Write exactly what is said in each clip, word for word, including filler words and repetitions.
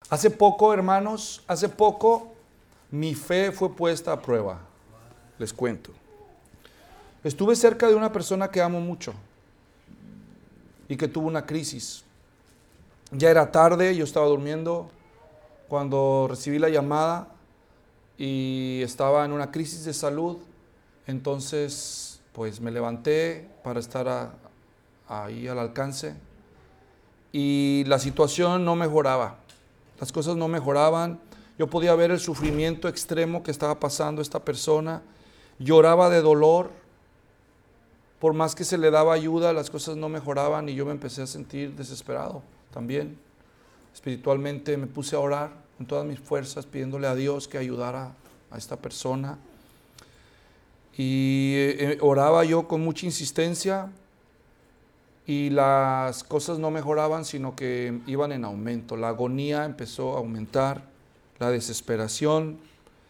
Hace poco, hermanos, hace poco mi fe fue puesta a prueba. Les cuento. Estuve cerca de una persona que amo mucho y que tuvo una crisis. Ya era tarde, yo estaba durmiendo cuando recibí la llamada y estaba en una crisis de salud. Entonces, pues me levanté para estar a, ahí al alcance y la situación no mejoraba. Las cosas no mejoraban. Yo podía ver el sufrimiento extremo que estaba pasando esta persona. Lloraba de dolor. Por más que se le daba ayuda, las cosas no mejoraban y yo me empecé a sentir desesperado también. Espiritualmente me puse a orar con todas mis fuerzas, pidiéndole a Dios que ayudara a esta persona. Y eh, oraba yo con mucha insistencia y las cosas no mejoraban, sino que iban en aumento. La agonía empezó a aumentar, la desesperación,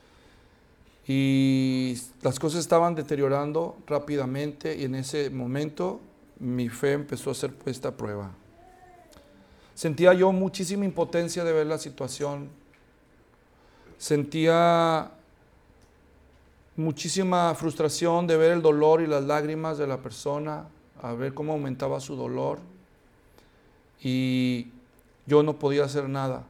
y las cosas estaban deteriorando rápidamente, y en ese momento mi fe empezó a ser puesta a prueba. Sentía yo muchísima impotencia de ver la situación. Sentía muchísima frustración de ver el dolor y las lágrimas de la persona, a ver cómo aumentaba su dolor, y yo no podía hacer nada.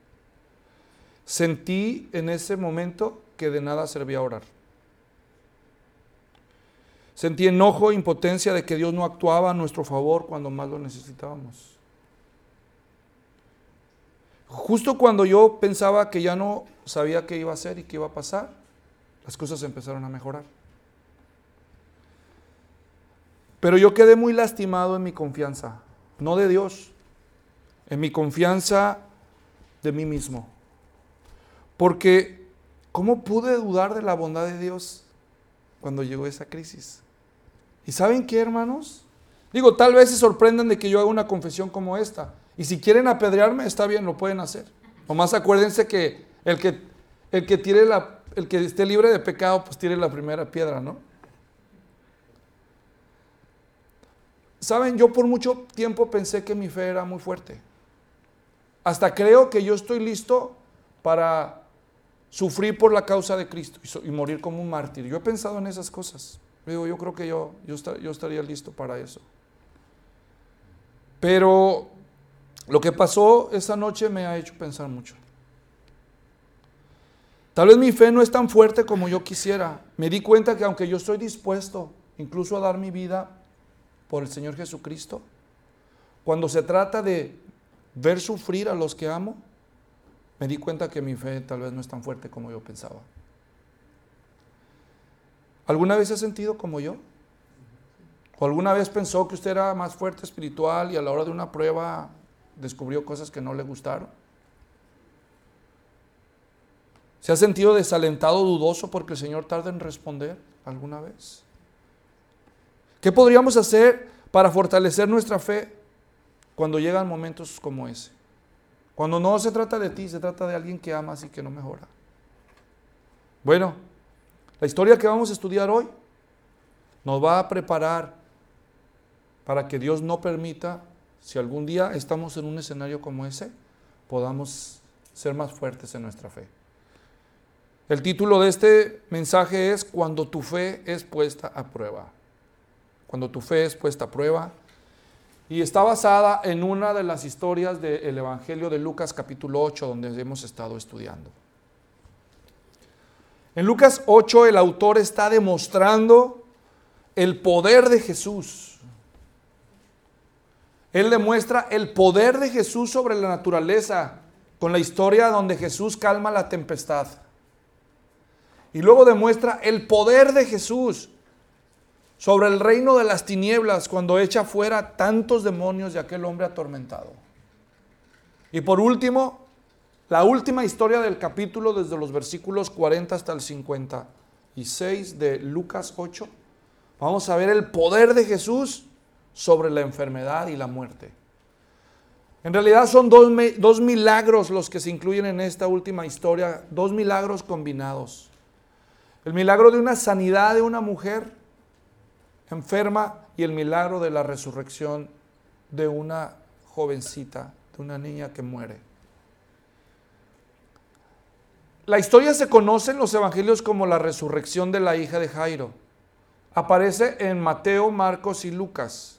Sentí en ese momento que de nada servía orar. Sentí enojo e impotencia de que Dios no actuaba a nuestro favor cuando más lo necesitábamos. Justo cuando yo pensaba que ya no sabía qué iba a hacer y qué iba a pasar, las cosas empezaron a mejorar. Pero yo quedé muy lastimado en mi confianza, no de Dios, en mi confianza de mí mismo. Porque, ¿cómo pude dudar de la bondad de Dios cuando llegó esa crisis? ¿Y saben qué, hermanos? Digo, tal vez se sorprendan de que yo haga una confesión como esta. Y si quieren apedrearme, está bien, lo pueden hacer. Nomás acuérdense que el que, el que tire la, el que esté libre de pecado, pues tire la primera piedra, ¿no? Saben, yo por mucho tiempo pensé que mi fe era muy fuerte. Hasta creo que yo estoy listo para sufrir por la causa de Cristo y, so, y morir como un mártir. Yo he pensado en esas cosas. Digo, yo creo que yo, yo, estar, yo estaría listo para eso. Pero lo que pasó esa noche me ha hecho pensar mucho. Tal vez mi fe no es tan fuerte como yo quisiera. Me di cuenta que aunque yo estoy dispuesto incluso a dar mi vida por el Señor Jesucristo, cuando se trata de ver sufrir a los que amo, me di cuenta que mi fe tal vez no es tan fuerte como yo pensaba. ¿Alguna vez se ha sentido como yo? ¿O alguna vez pensó que usted era más fuerte espiritual y a la hora de una prueba descubrió cosas que no le gustaron? ¿Se ha sentido desalentado, dudoso porque el Señor tarda en responder alguna vez? ¿Qué podríamos hacer para fortalecer nuestra fe cuando llegan momentos como ese? Cuando no se trata de ti, se trata de alguien que amas y que no mejora. Bueno, la historia que vamos a estudiar hoy nos va a preparar para que Dios no permita, si algún día estamos en un escenario como ese, podamos ser más fuertes en nuestra fe. El título de este mensaje es Cuando tu fe es puesta a prueba. Cuando tu fe es puesta a prueba. Y está basada en una de las historias del Evangelio de Lucas capítulo ocho, donde hemos estado estudiando. En Lucas ocho el autor está demostrando el poder de Jesús. Él demuestra el poder de Jesús sobre la naturaleza con la historia donde Jesús calma la tempestad. Y luego demuestra el poder de Jesús sobre el reino de las tinieblas cuando echa fuera tantos demonios de aquel hombre atormentado. Y por último, la última historia del capítulo, desde los versículos cuarenta hasta el cincuenta y seis de Lucas ocho, vamos a ver el poder de Jesús sobre la enfermedad y la muerte. En realidad son dos, dos milagros los que se incluyen en esta última historia, dos milagros combinados. El milagro de una sanidad de una mujer enferma y el milagro de la resurrección de una jovencita, de una niña que muere. La historia se conoce en los evangelios como la resurrección de la hija de Jairo. Aparece en Mateo, Marcos y Lucas.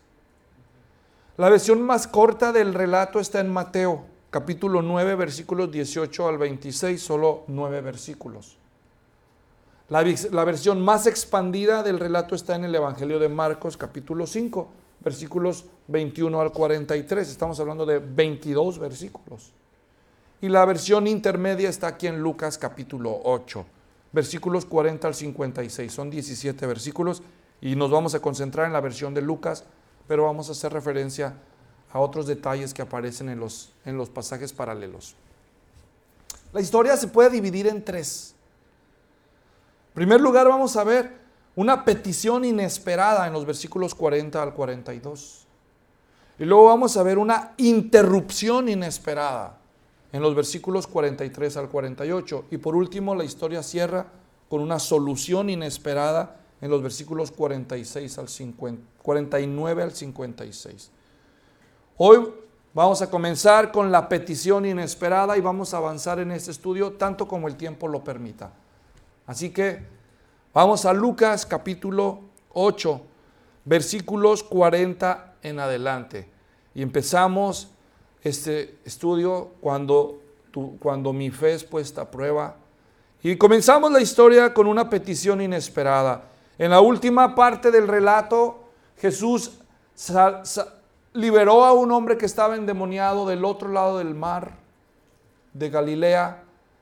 La versión más corta del relato está en Mateo, capítulo nueve, versículos dieciocho al veintiséis, solo nueve versículos. La, la versión más expandida del relato está en el Evangelio de Marcos, capítulo cinco, versículos veintiuno al cuarenta y tres. Estamos hablando de veintidós versículos. Y la versión intermedia está aquí en Lucas, capítulo ocho, versículos cuarenta al cincuenta y seis. Son diecisiete versículos y nos vamos a concentrar en la versión de Lucas, pero vamos a hacer referencia a otros detalles que aparecen en los, en los pasajes paralelos. La historia se puede dividir en tres. En primer lugar, vamos a ver una petición inesperada en los versículos cuarenta al cuarenta y dos. Y luego vamos a ver una interrupción inesperada en los versículos cuarenta y tres al cuarenta y ocho. Y por último, la historia cierra con una solución inesperada en los versículos cuarenta y seis al cincuenta, cuarenta y nueve al cincuenta y seis. Hoy vamos a comenzar con la petición inesperada y vamos a avanzar en este estudio tanto como el tiempo lo permita. Así que vamos a Lucas capítulo ocho, versículos cuarenta en adelante. Y empezamos este estudio cuando, tu, cuando mi fe es puesta a prueba. Y comenzamos la historia con una petición inesperada. En la última parte del relato, Jesús sal, sal, liberó a un hombre que estaba endemoniado del otro lado del mar de Galilea.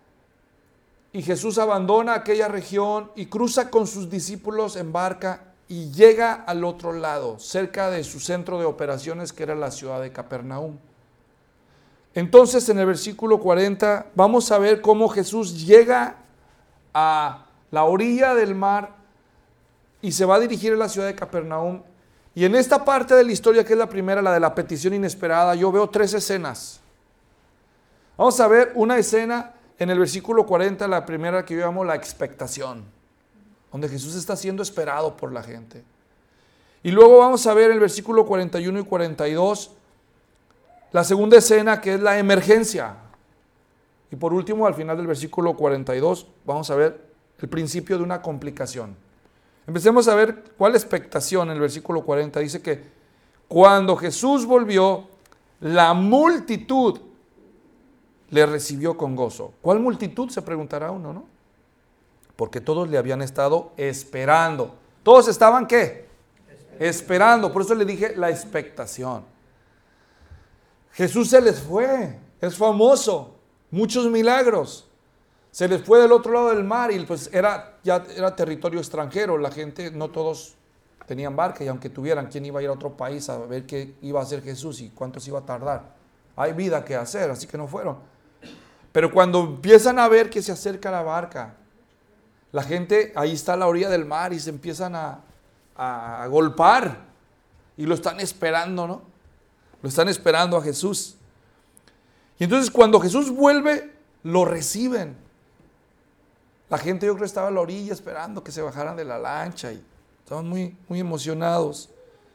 Y Jesús abandona aquella región y cruza con sus discípulos en barca y llega al otro lado, cerca de su centro de operaciones, que era la ciudad de Capernaum. Entonces, en el versículo cuarenta, vamos a ver cómo Jesús llega a la orilla del mar y se va a dirigir a la ciudad de Capernaum. Y en esta parte de la historia, que es la primera, la de la petición inesperada, yo veo tres escenas. Vamos a ver una escena en el versículo cuarenta, la primera, que yo llamo la expectación, donde Jesús está siendo esperado por la gente. Y luego vamos a ver el versículo cuarenta y uno y cuarenta y dos, la segunda escena, que es la emergencia. Y por último, al final del versículo cuarenta y dos, vamos a ver el principio de una complicación. Empecemos a ver cuál expectación. En el versículo cuarenta dice que cuando Jesús volvió, la multitud le recibió con gozo. ¿Cuál multitud? Se preguntará uno, ¿no? Porque todos le habían estado esperando. ¿Todos estaban qué? Esperando. Esperando. Por eso le dije la expectación. Jesús se les fue. Es famoso. Muchos milagros. Se les fue del otro lado del mar y pues era, ya era territorio extranjero. La gente, no todos tenían barca, y aunque tuvieran, ¿quién iba a ir a otro país a ver qué iba a hacer Jesús y cuánto se iba a tardar? Hay vida que hacer, así que no fueron. Pero cuando empiezan a ver que se acerca la barca, la gente ahí está a la orilla del mar y se empiezan a, a, a golpar y lo están esperando, ¿no? Lo están esperando a Jesús. Y entonces cuando Jesús vuelve, lo reciben. La gente, yo creo, estaba a la orilla esperando que se bajaran de la lancha y estaban muy, muy emocionados.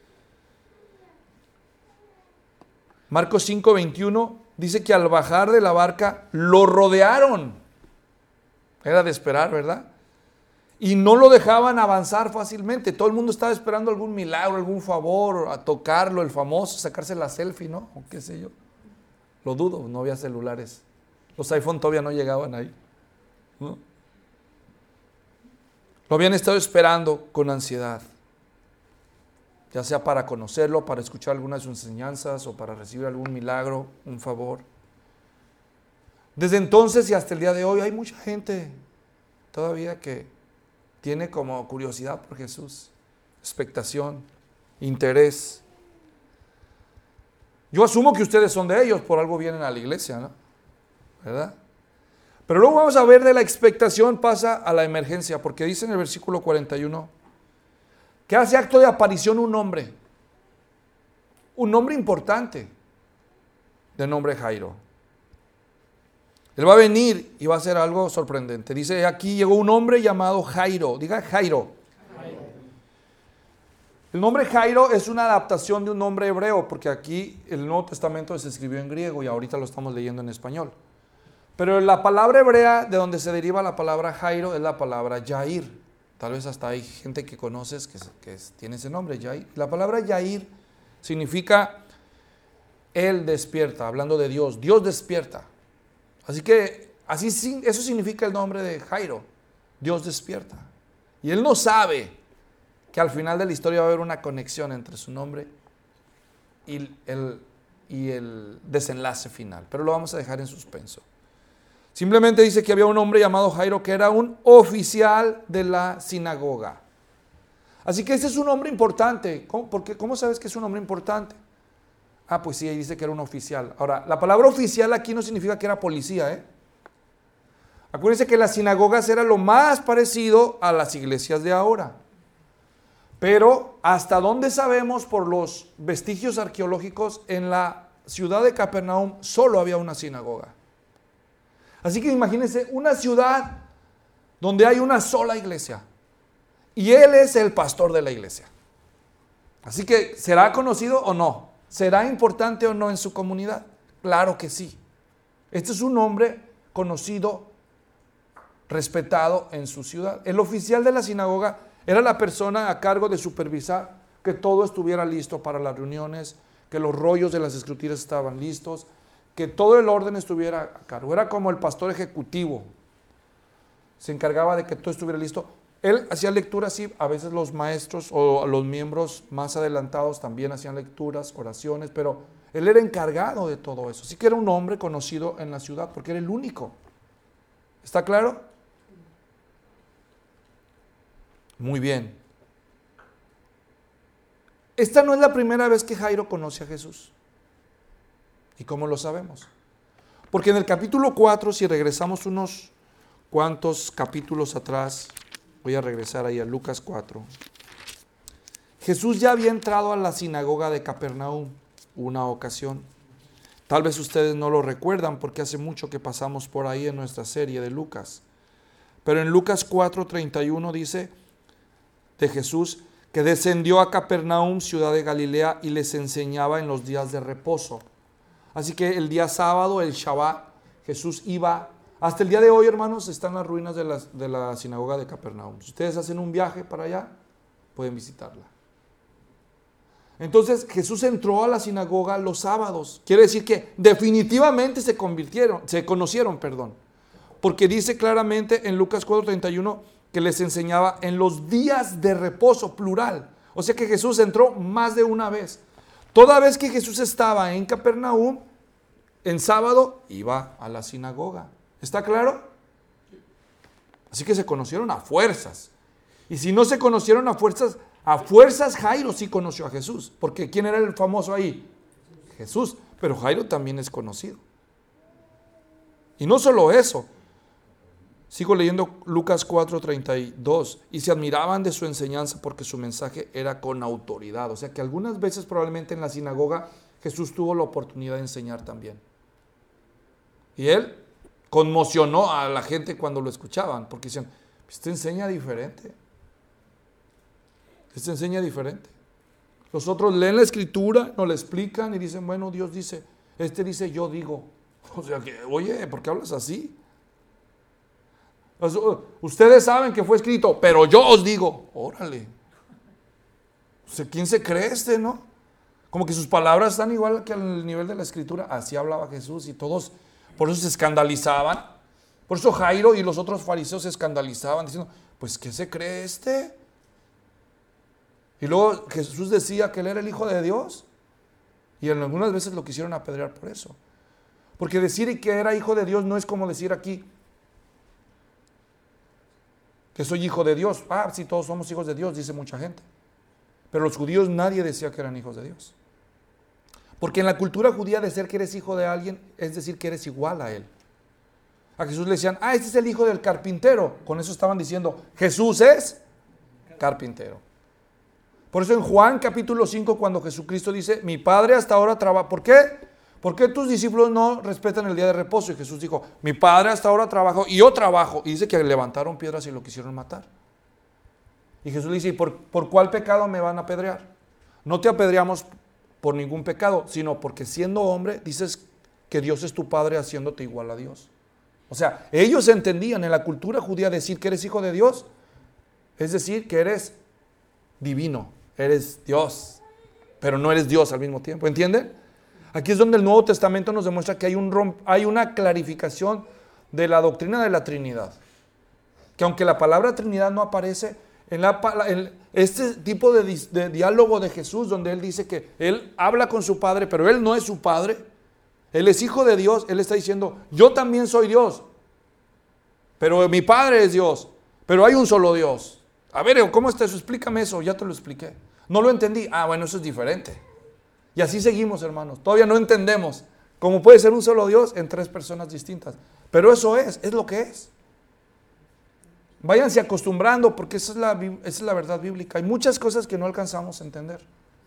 Marcos cinco veintiuno dice que al bajar de la barca lo rodearon. Era de esperar, ¿verdad? Y no lo dejaban avanzar fácilmente. Todo el mundo estaba esperando algún milagro, algún favor, a tocarlo, el famoso, sacarse la selfie, ¿no? O qué sé yo. Lo dudo, no había celulares. Los iPhone todavía no llegaban ahí, ¿no? Lo habían estado esperando con ansiedad, ya sea para conocerlo, para escuchar alguna de sus enseñanzas o para recibir algún milagro, un favor. Desde entonces y hasta el día de hoy hay mucha gente todavía que tiene como curiosidad por Jesús, expectación, interés. Yo asumo que ustedes son de ellos, por algo vienen a la iglesia, ¿no? ¿Verdad? Pero luego vamos a ver de la expectación pasa a la emergencia, porque dice en el versículo cuarenta y uno que hace acto de aparición un hombre, un hombre importante, de nombre Jairo. Él va a venir y va a hacer algo sorprendente. Dice, aquí llegó un hombre llamado Jairo. Diga Jairo. Jairo. El nombre Jairo es una adaptación de un nombre hebreo, porque aquí el Nuevo Testamento se escribió en griego y ahorita lo estamos leyendo en español. Pero la palabra hebrea de donde se deriva la palabra Jairo es la palabra Yair. Tal vez hasta hay gente que conoces que, que tiene ese nombre, Yair. La palabra Yair significa Él despierta, hablando de Dios. Dios despierta. Así que así, eso significa el nombre de Jairo. Dios despierta. Y él no sabe que al final de la historia va a haber una conexión entre su nombre y el, y el desenlace final. Pero lo vamos a dejar en suspenso. Simplemente dice que había un hombre llamado Jairo que era un oficial de la sinagoga. Así que ese es un hombre importante. ¿Cómo, porque, ¿Cómo sabes que es un hombre importante? Ah, pues sí, ahí dice que era un oficial. Ahora, la palabra oficial aquí no significa que era policía, ¿eh? Acuérdense que las sinagogas era lo más parecido a las iglesias de ahora. Pero hasta donde sabemos por los vestigios arqueológicos, en la ciudad de Capernaum solo había una sinagoga. Así que imagínense una ciudad donde hay una sola iglesia. Y él es el pastor de la iglesia. Así que, ¿será conocido o no? ¿Será importante o no en su comunidad? Claro que sí. Este es un hombre conocido, respetado en su ciudad. El oficial de la sinagoga era la persona a cargo de supervisar que todo estuviera listo para las reuniones, que los rollos de las escrituras estaban listos, que todo el orden estuviera a cargo. Era como el pastor ejecutivo. Se encargaba de que todo estuviera listo. Él hacía lecturas, sí, a veces los maestros o los miembros más adelantados también hacían lecturas, oraciones, pero él era encargado de todo eso. Así que era un hombre conocido en la ciudad porque era el único. ¿Está claro? Muy bien. Esta no es la primera vez que Jairo conoce a Jesús. ¿Y cómo lo sabemos? Porque en el capítulo cuatro, si regresamos unos cuantos capítulos atrás, voy a regresar ahí a Lucas cuatro. Jesús ya había entrado a la sinagoga de Capernaum una ocasión. Tal vez ustedes no lo recuerdan porque hace mucho que pasamos por ahí en nuestra serie de Lucas. Pero en Lucas cuatro treinta y uno dice de Jesús que descendió a Capernaum, ciudad de Galilea, y les enseñaba en los días de reposo. Así que el día sábado, el Shabbat, Jesús iba. Hasta el día de hoy, hermanos, están las ruinas de la, de la sinagoga de Capernaum. Si ustedes hacen un viaje para allá, pueden visitarla. Entonces Jesús entró a la sinagoga los sábados. Quiere decir que definitivamente se convirtieron, se conocieron, perdón. Porque dice claramente en Lucas cuatro treinta y uno que les enseñaba en los días de reposo, plural. O sea que Jesús entró más de una vez. Toda vez que Jesús estaba en Capernaum, en sábado, iba a la sinagoga. ¿Está claro? Así que se conocieron a fuerzas. Y si no se conocieron a fuerzas, a fuerzas Jairo sí conoció a Jesús. Porque ¿quién era el famoso ahí? Jesús. Pero Jairo también es conocido. Y no solo eso. Sigo leyendo Lucas cuatro treinta y dos. Y se admiraban de su enseñanza porque su mensaje era con autoridad. O sea que algunas veces probablemente en la sinagoga Jesús tuvo la oportunidad de enseñar también. Y él conmocionó a la gente cuando lo escuchaban, porque decían, este enseña diferente. Este enseña diferente. Los otros leen la escritura, nos la explican y dicen, bueno, Dios dice, este dice, yo digo. O sea que, oye, ¿por qué hablas así? Ustedes saben que fue escrito, pero yo os digo, órale. O sea, ¿quién se cree este, no? Como que sus palabras están igual que al nivel de la escritura. Así hablaba Jesús y todos, por eso se escandalizaban. Por eso Jairo y los otros fariseos se escandalizaban diciendo, pues ¿qué se cree este? Y luego Jesús decía que él era el Hijo de Dios. Y algunas veces lo quisieron apedrear por eso. Porque decir que era Hijo de Dios no es como decir aquí que soy hijo de Dios. Ah, sí, todos somos hijos de Dios, dice mucha gente. Pero los judíos nadie decía que eran hijos de Dios. Porque en la cultura judía de ser que eres hijo de alguien, es decir que eres igual a él. A Jesús le decían, ah, este es el hijo del carpintero. Con eso estaban diciendo, Jesús es carpintero. Por eso en Juan capítulo cinco, cuando Jesucristo dice, mi Padre hasta ahora trabaja. ¿Por qué? ¿Por qué tus discípulos no respetan el día de reposo? Y Jesús dijo, mi Padre hasta ahora trabajó y yo trabajo. Y dice que levantaron piedras y lo quisieron matar. Y Jesús le dice, ¿y por, por cuál pecado me van a apedrear? No te apedreamos por ningún pecado, sino porque siendo hombre dices que Dios es tu Padre haciéndote igual a Dios. O sea, ellos entendían en la cultura judía decir que eres hijo de Dios, es decir, que eres divino, eres Dios, pero no eres Dios al mismo tiempo, ¿entienden? Aquí es donde el Nuevo Testamento nos demuestra que hay, un romp, hay una clarificación de la doctrina de la Trinidad. Que aunque la palabra Trinidad no aparece, en, la, en este tipo de, de diálogo de Jesús, donde Él dice que Él habla con su Padre, pero Él no es su Padre, Él es hijo de Dios, Él está diciendo, yo también soy Dios, pero mi Padre es Dios, pero hay un solo Dios. A ver, ¿cómo está eso? Explícame eso, ya te lo expliqué. No lo entendí. Ah, bueno, eso es diferente. Y así seguimos, hermanos. Todavía no entendemos cómo puede ser un solo Dios en tres personas distintas. Pero eso es, es lo que es. Váyanse acostumbrando porque esa es la, esa es la verdad bíblica. Hay muchas cosas que no alcanzamos a entender.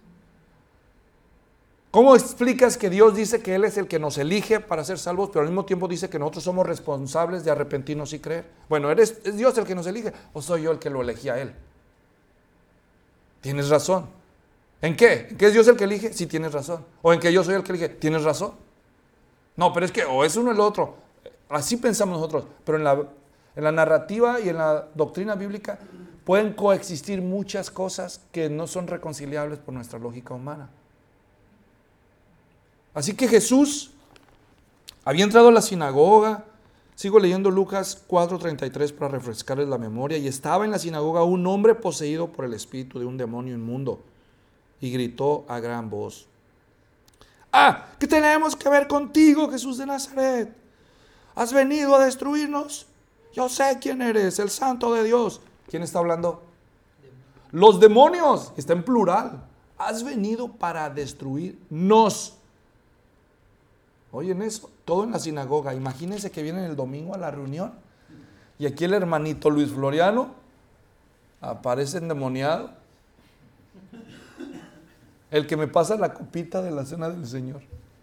¿Cómo explicas que Dios dice que Él es el que nos elige para ser salvos, pero al mismo tiempo dice que nosotros somos responsables de arrepentirnos y creer? Bueno, ¿eres, ¿es Dios el que nos elige o soy yo el que lo elegí a Él? Tienes razón. ¿En qué? ¿En qué es Dios el que elige? Sí, tienes razón. ¿O en que yo soy el que elige? Tienes razón. No, pero es que o es uno o el otro. Así pensamos nosotros. Pero en la, en la narrativa y en la doctrina bíblica pueden coexistir muchas cosas que no son reconciliables por nuestra lógica humana. Así que Jesús había entrado a la sinagoga. Sigo leyendo Lucas cuatro treinta y tres para refrescarles la memoria. Y estaba en la sinagoga un hombre poseído por el espíritu de un demonio inmundo. Y gritó a gran voz: ¡Ah! ¿Qué tenemos que ver contigo, Jesús de Nazaret? ¿Has venido a destruirnos? Yo sé quién eres, el Santo de Dios. ¿Quién está hablando? Los demonios. Está en plural. Has venido para destruirnos. Oyen eso, todo en la sinagoga. Imagínense que vienen el domingo a la reunión y aquí el hermanito Luis Floriano aparece endemoniado. El que me pasa la copita de la cena del Señor.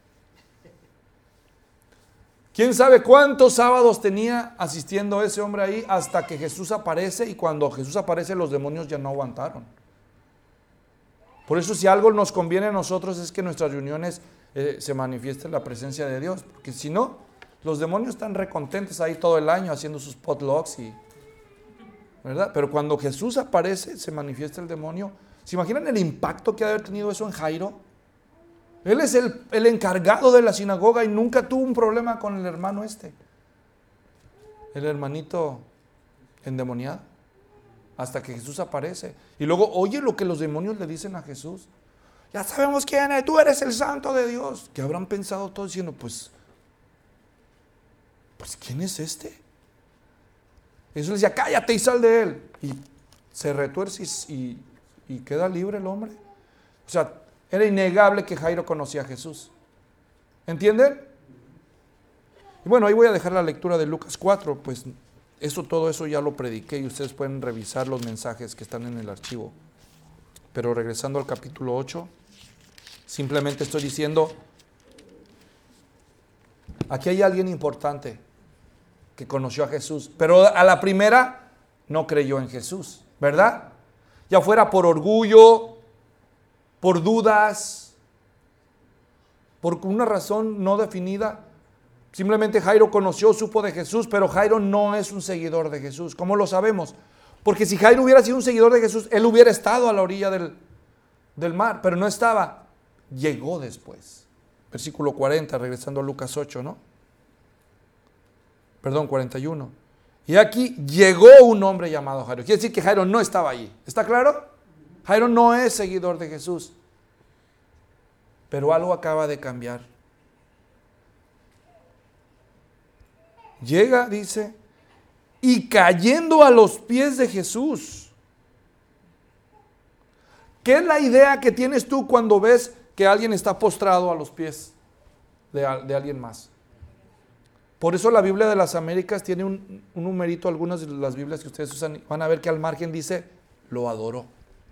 ¿Quién sabe cuántos sábados tenía asistiendo ese hombre ahí hasta que Jesús aparece? Y cuando Jesús aparece, los demonios ya no aguantaron. Por eso, si algo nos conviene a nosotros es que en nuestras reuniones eh, se manifieste la presencia de Dios. Porque si no, los demonios están recontentos ahí todo el año haciendo sus potlucks y, ¿verdad? Pero cuando Jesús aparece, se manifiesta el demonio. ¿Se imaginan el impacto que ha de haber tenido eso en Jairo? Él es el, el encargado de la sinagoga y nunca tuvo un problema con el hermano este. El hermanito endemoniado. Hasta que Jesús aparece. Y luego oye lo que los demonios le dicen a Jesús. Ya sabemos quién es, tú eres el Santo de Dios. ¿Qué habrán pensado todos diciendo? Pues, pues ¿quién es este? Jesús le decía, cállate y sal de él. Y se retuerce y, y, y queda libre el hombre. O sea, era innegable que Jairo conocía a Jesús. ¿Entienden? Y bueno, ahí voy a dejar la lectura de Lucas cuatro, pues eso, todo eso ya lo prediqué y ustedes pueden revisar los mensajes que están en el archivo. Pero regresando al capítulo ocho, simplemente estoy diciendo, aquí hay alguien importante que conoció a Jesús, pero a la primera no creyó en Jesús, ¿verdad? Ya fuera por orgullo, por dudas, por una razón no definida. Simplemente Jairo conoció, supo de Jesús, pero Jairo no es un seguidor de Jesús. ¿Cómo lo sabemos? Porque si Jairo hubiera sido un seguidor de Jesús, él hubiera estado a la orilla del, del mar, pero no estaba. Llegó después. Versículo cuarenta, regresando a Lucas ocho, ¿no? Perdón, cuarenta y uno. Y aquí llegó un hombre llamado Jairo. Quiere decir que Jairo no estaba allí. ¿Está claro? Jairo no es seguidor de Jesús. Pero algo acaba de cambiar. Llega, dice, y cayendo a los pies de Jesús. ¿Qué es la idea que tienes tú cuando ves que alguien está postrado a los pies de, de alguien más? Por eso la Biblia de las Américas tiene un, un numerito, algunas de las Biblias que ustedes usan, van a ver que al margen dice, lo adoró.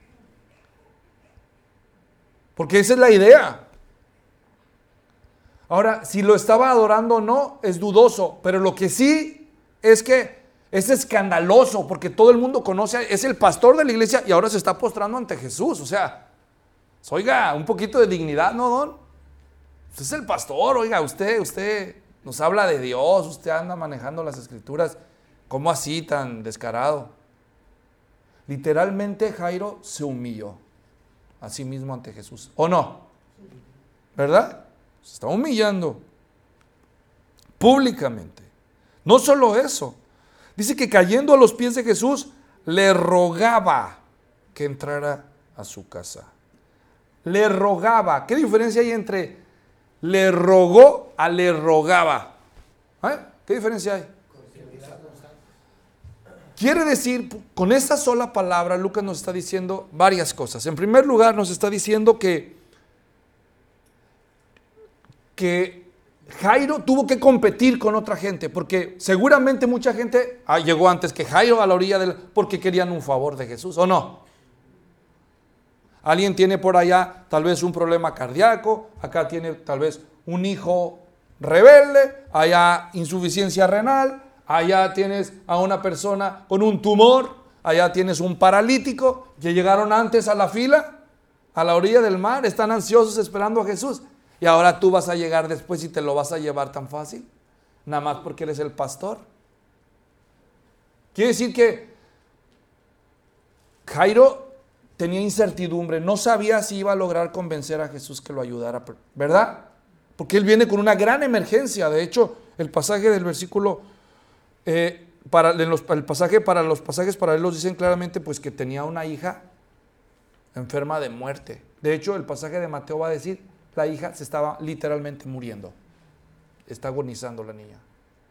Porque esa es la idea. Ahora, si lo estaba adorando o no, es dudoso, pero lo que sí es que es escandaloso, porque todo el mundo conoce, es el pastor de la iglesia y ahora se está postrando ante Jesús. O sea, oiga, un poquito de dignidad, ¿no, don? Usted es el pastor, oiga, usted, usted, Nos habla de Dios, usted anda manejando las escrituras. ¿Cómo así tan descarado? Literalmente Jairo se humilló a sí mismo ante Jesús. ¿O no? ¿Verdad? Se está humillando públicamente. No solo eso. Dice que cayendo a los pies de Jesús, le rogaba que entrara a su casa. Le rogaba. ¿Qué diferencia hay entre le rogó a le rogaba? ¿Eh? ¿Qué diferencia hay? Quiere decir, con esa sola palabra, Lucas nos está diciendo varias cosas. En primer lugar, nos está diciendo que, que Jairo tuvo que competir con otra gente, porque seguramente mucha gente ah, llegó antes que Jairo a la orilla del, porque querían un favor de Jesús, ¿o no? Alguien tiene por allá tal vez un problema cardíaco, acá tiene tal vez un hijo rebelde, allá insuficiencia renal, allá tienes a una persona con un tumor, allá tienes un paralítico que llegaron antes a la fila, a la orilla del mar, están ansiosos esperando a Jesús. Y ahora tú vas a llegar después y te lo vas a llevar tan fácil, nada más porque eres el pastor. Quiere decir que Jairo tenía incertidumbre, no sabía si iba a lograr convencer a Jesús que lo ayudara, ¿verdad? Porque él viene con una gran emergencia. De hecho, el pasaje del versículo, eh, para, en los, el pasaje para los pasajes paralelos dicen claramente pues que tenía una hija enferma de muerte. De hecho, el pasaje de Mateo va a decir, la hija se estaba literalmente muriendo. Está agonizando la niña.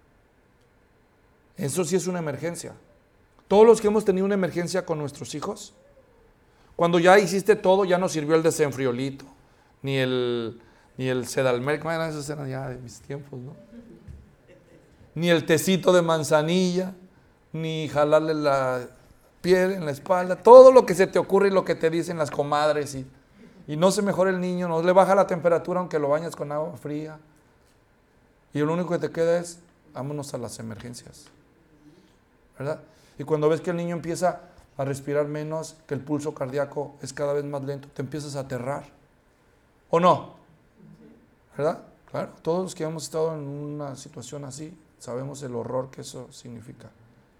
Eso sí es una emergencia. Todos los que hemos tenido una emergencia con nuestros hijos, cuando ya hiciste todo, ya no sirvió el desenfriolito, ni el, ni el Sedalmer, bueno, esos eran ya de mis tiempos, ¿no? Ni el tecito de manzanilla, ni jalarle la piel en la espalda, todo lo que se te ocurre y lo que te dicen las comadres y Y no se mejora el niño, no le baja la temperatura aunque lo bañas con agua fría. Y lo único que te queda es, vámonos a las emergencias. ¿Verdad? Y cuando ves que el niño empieza a respirar menos, que el pulso cardíaco es cada vez más lento, te empiezas a aterrar. ¿O no? ¿Verdad? Claro, todos los que hemos estado en una situación así, sabemos el horror que eso significa.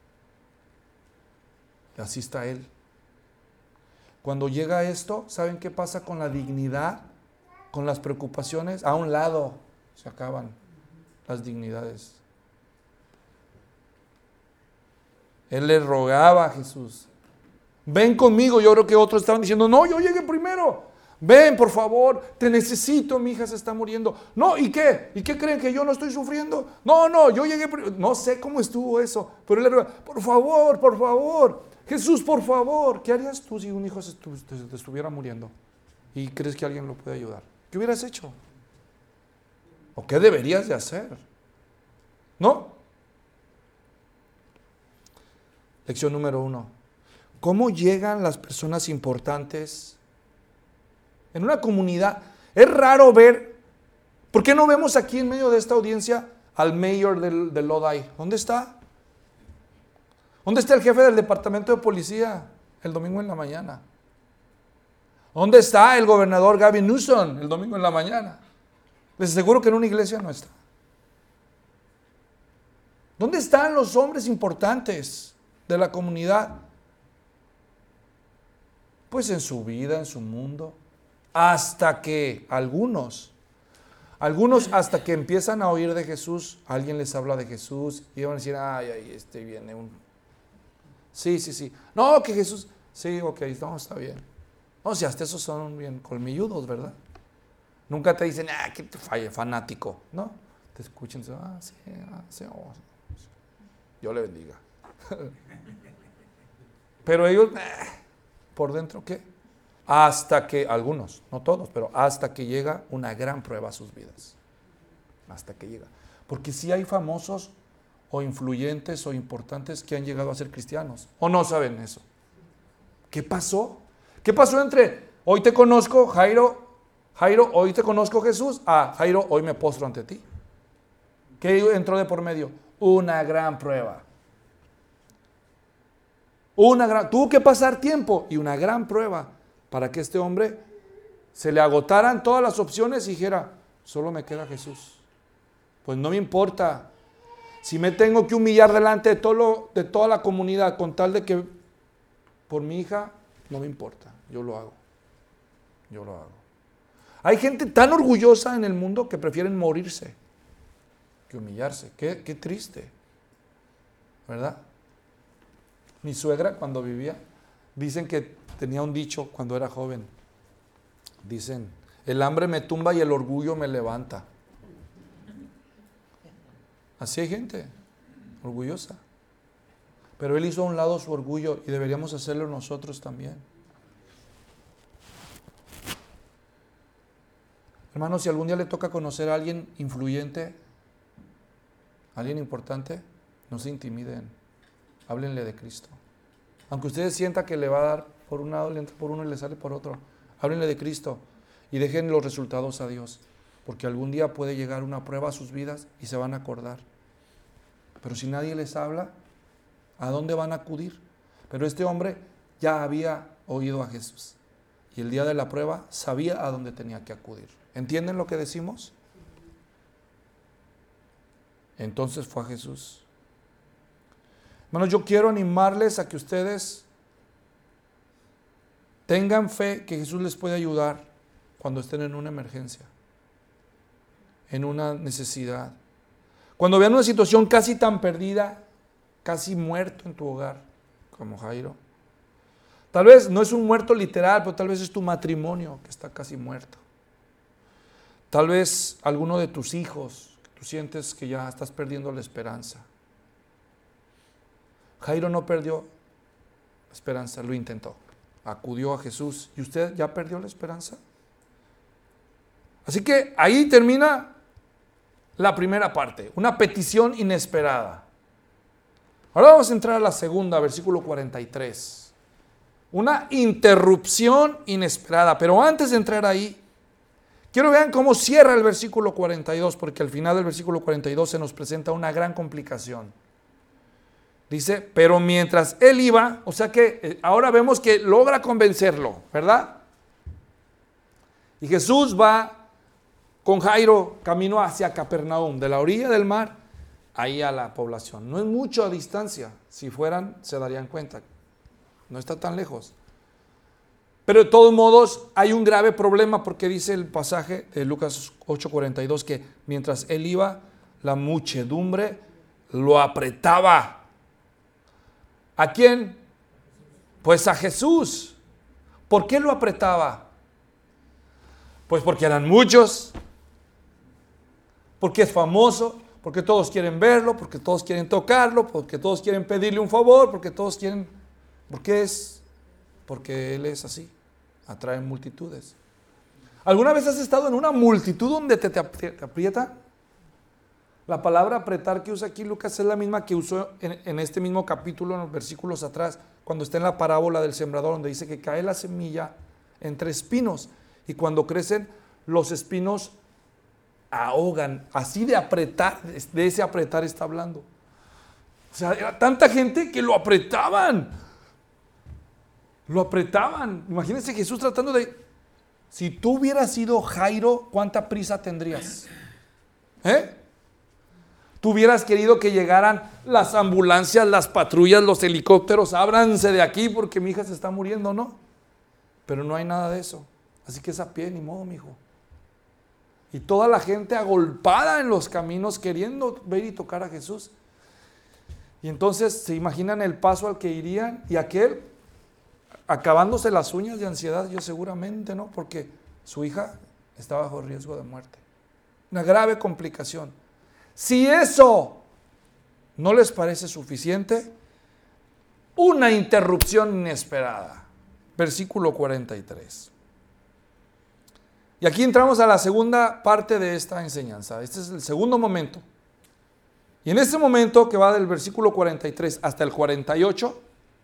Y así está él. Cuando llega esto, ¿saben qué pasa con la dignidad? Con las preocupaciones. A un lado se acaban las dignidades. Él le rogaba a Jesús, ven conmigo. Yo creo que otros estaban diciendo, no, yo llegué primero. Ven, por favor, te necesito, mi hija se está muriendo. No, ¿y qué? ¿Y qué creen? ¿Que yo no estoy sufriendo? No, no, yo llegué primero. No sé cómo estuvo eso, pero él le rogaba, por favor, por favor. Jesús, por favor, ¿qué harías tú si un hijo se estu- te estuviera muriendo y crees que alguien lo puede ayudar? ¿Qué hubieras hecho? ¿O qué deberías de hacer? ¿No? Lección número uno. ¿Cómo llegan las personas importantes en una comunidad? Es raro ver, ¿por qué no vemos aquí en medio de esta audiencia al mayor del, del Lodi? ¿Dónde está? ¿Dónde está el jefe del departamento de policía el domingo en la mañana? ¿Dónde está el gobernador Gavin Newsom el domingo en la mañana? Les aseguro que en una iglesia no está. ¿Dónde están los hombres importantes de la comunidad? Pues en su vida, en su mundo, hasta que algunos, algunos hasta que empiezan a oír de Jesús, alguien les habla de Jesús y van a decir, ay, ay, este viene un... Sí, sí, sí. No, que Jesús... Sí, ok, no, está bien. No, si hasta esos son bien colmilludos, ¿verdad? Nunca te dicen, ah, que te falle, fanático. No, te escuchan, ah, sí, ah, sí, oh, Dios le bendiga. Pero ellos, eh, por dentro, ¿qué? Hasta que, algunos, no todos, pero hasta que llega una gran prueba a sus vidas. Hasta que llega. Porque si hay famosos o influyentes o importantes que han llegado a ser cristianos, ¿o no saben eso? ¿Qué pasó? ¿Qué pasó entre hoy te conozco, Jairo, Jairo, hoy te conozco, Jesús, a Jairo, hoy me postro ante ti? ¿Qué entró de por medio? Una gran prueba. Una gran, tuvo que pasar tiempo y una gran prueba para que este hombre se le agotaran todas las opciones y dijera, solo me queda Jesús. Pues no me importa. Si me tengo que humillar delante de, todo lo, de toda la comunidad con tal de que por mi hija, no me importa. Yo lo hago. Yo lo hago. Hay gente tan orgullosa en el mundo que prefieren morirse que humillarse. Qué, qué triste, ¿verdad? Mi suegra cuando vivía, dicen que tenía un dicho cuando era joven. Dicen, el hambre me tumba y el orgullo me levanta. Así hay gente orgullosa. Pero él hizo a un lado su orgullo y deberíamos hacerlo nosotros también. Hermanos, si algún día le toca conocer a alguien influyente, alguien importante, no se intimiden. Háblenle de Cristo. Aunque ustedes sientan que le va a dar por un lado, le entra por uno y le sale por otro. Háblenle de Cristo y dejen los resultados a Dios. Porque algún día puede llegar una prueba a sus vidas y se van a acordar. Pero si nadie les habla, ¿a dónde van a acudir? Pero este hombre ya había oído a Jesús. Y el día de la prueba sabía a dónde tenía que acudir. ¿Entienden lo que decimos? Entonces fue a Jesús. Hermanos, yo quiero animarles a que ustedes tengan fe que Jesús les puede ayudar cuando estén en una emergencia, en una necesidad. Cuando vean una situación casi tan perdida, casi muerto en tu hogar, como Jairo. Tal vez no es un muerto literal, pero tal vez es tu matrimonio que está casi muerto. Tal vez alguno de tus hijos, tú sientes que ya estás perdiendo la esperanza. Jairo no perdió la esperanza, lo intentó. Acudió a Jesús. ¿Y usted ya perdió la esperanza? Así que ahí termina la primera parte, una petición inesperada. Ahora vamos a entrar a la segunda, versículo cuarenta y tres. Una interrupción inesperada. Pero antes de entrar ahí, quiero vean cómo cierra el versículo cuarenta y dos, porque al final del versículo cuarenta y dos se nos presenta una gran complicación. Dice, pero mientras él iba, o sea que ahora vemos que logra convencerlo, ¿verdad? Y Jesús va con Jairo camino hacia Capernaum, de la orilla del mar, ahí a la población. No es mucho a distancia, si fueran se darían cuenta, no está tan lejos. Pero de todos modos hay un grave problema porque dice el pasaje de Lucas ocho cuarenta y dos que mientras él iba, la muchedumbre lo apretaba. ¿A quién? Pues a Jesús. ¿Por qué lo apretaba? Pues porque eran muchos, porque es famoso, porque todos quieren verlo, porque todos quieren tocarlo, porque todos quieren pedirle un favor, porque todos quieren... ¿Por qué es? Porque Él es así, atrae multitudes. ¿Alguna vez has estado en una multitud donde te, te, te aprieta? La palabra apretar que usa aquí Lucas es la misma que usó en, en este mismo capítulo, en los versículos atrás, cuando está en la parábola del sembrador, donde dice que cae la semilla entre espinos y cuando crecen los espinos ahogan. Así de apretar, de ese apretar está hablando. O sea, era tanta gente que lo apretaban. Lo apretaban. Imagínense Jesús tratando de... Si tú hubieras sido Jairo, ¿cuánta prisa tendrías? ¿Eh? Tú hubieras querido que llegaran las ambulancias, las patrullas, los helicópteros, ábranse de aquí porque mi hija se está muriendo, ¿no? Pero no hay nada de eso. Así que es a pie, ni modo, mijo. Y toda la gente agolpada en los caminos queriendo ver y tocar a Jesús. Y entonces se imaginan el paso al que irían y aquel acabándose las uñas de ansiedad, yo seguramente, ¿no? Porque su hija está bajo riesgo de muerte. Una grave complicación. Si eso no les parece suficiente, una interrupción inesperada. Versículo cuarenta y tres. Y aquí entramos a la segunda parte de esta enseñanza. Este es el segundo momento. Y en este momento que va del versículo cuarenta y tres hasta el cuarenta y ocho,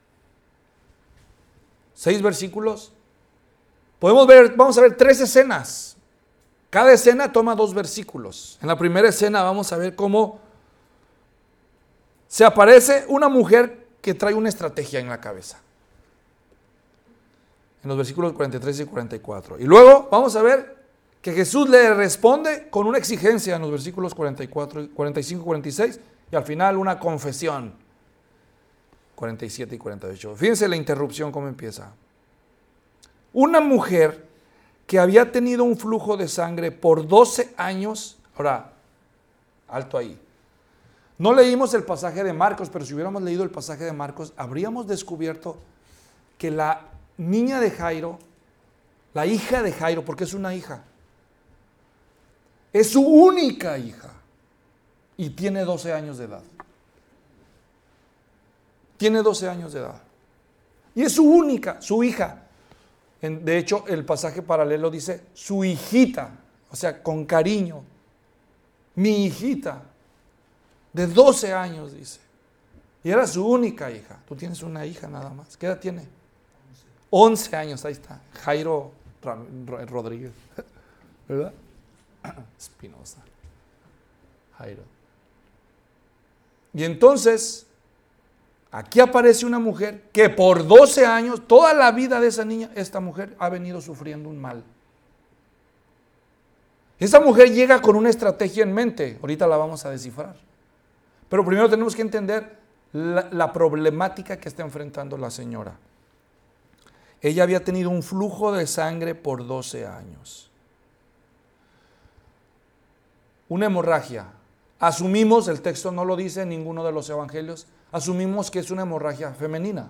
seis versículos, podemos ver, vamos a ver tres escenas. Cada escena toma dos versículos. En la primera escena vamos a ver cómo se aparece una mujer que trae una estrategia en la cabeza. En los versículos cuarenta y tres y cuarenta y cuatro. Y luego vamos a ver que Jesús le responde con una exigencia en los versículos cuarenta y cuatro, cuarenta y cinco, cuarenta y seis, y al final una confesión, cuarenta y siete y cuarenta y ocho. Fíjense la interrupción cómo empieza. Una mujer que había tenido un flujo de sangre por doce años, ahora, alto ahí. No leímos el pasaje de Marcos, pero si hubiéramos leído el pasaje de Marcos, habríamos descubierto que la niña de Jairo, la hija de Jairo, porque es una hija, es su única hija y tiene doce años de edad. Tiene doce años de edad. Y es su única, su hija. De hecho, el pasaje paralelo dice su hijita, o sea, con cariño. Mi hijita, de doce años, dice. Y era su única hija. Tú tienes una hija nada más. ¿Qué edad tiene? once años, ahí está. Jairo Rodríguez, ¿verdad? Espinosa. Jairo. Y entonces, aquí aparece una mujer que por doce años, toda la vida de esa niña, esta mujer ha venido sufriendo un mal. Esa mujer llega con una estrategia en mente, ahorita la vamos a descifrar. Pero primero tenemos que entender la, la problemática que está enfrentando la señora. Ella había tenido un flujo de sangre por doce años. Una hemorragia. Asumimos, el texto no lo dice en ninguno de los evangelios, asumimos que es una hemorragia femenina,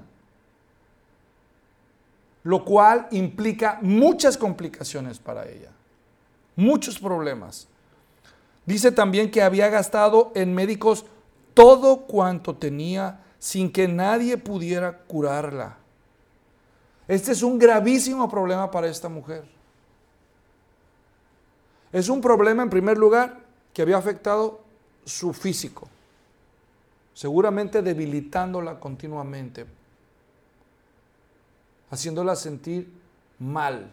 lo cual implica muchas complicaciones para ella, muchos problemas. Dice también que había gastado en médicos todo cuanto tenía sin que nadie pudiera curarla. Este es un gravísimo problema para esta mujer. Es un problema, en primer lugar, que había afectado su físico, seguramente debilitándola continuamente, haciéndola sentir mal.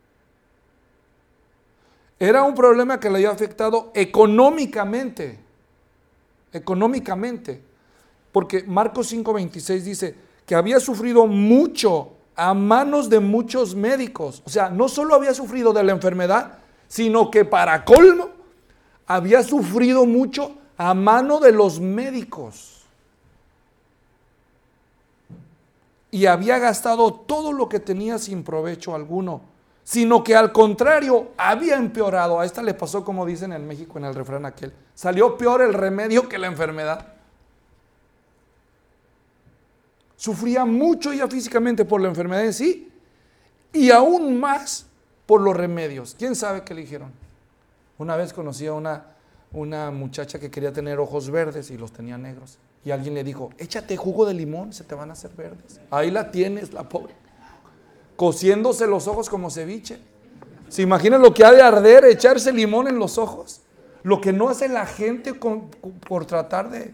Era un problema que le había afectado económicamente, económicamente, porque Marcos cinco veintiséis dice que había sufrido mucho a manos de muchos médicos. O sea, no solo había sufrido de la enfermedad, sino que para colmo, había sufrido mucho a mano de los médicos. Y había gastado todo lo que tenía sin provecho alguno, sino que al contrario, había empeorado. A esta le pasó, como dicen en México en el refrán aquel, salió peor el remedio que la enfermedad. Sufría mucho ya físicamente por la enfermedad en sí, y aún más por los remedios. ¿Quién sabe qué le dijeron? Una vez conocí a una, una muchacha que quería tener ojos verdes y los tenía negros. Y alguien le dijo, échate jugo de limón, se te van a hacer verdes. Ahí la tienes, la pobre. Cociéndose los ojos como ceviche. ¿Se imaginan lo que ha de arder echarse limón en los ojos? Lo que no hace la gente con, por tratar de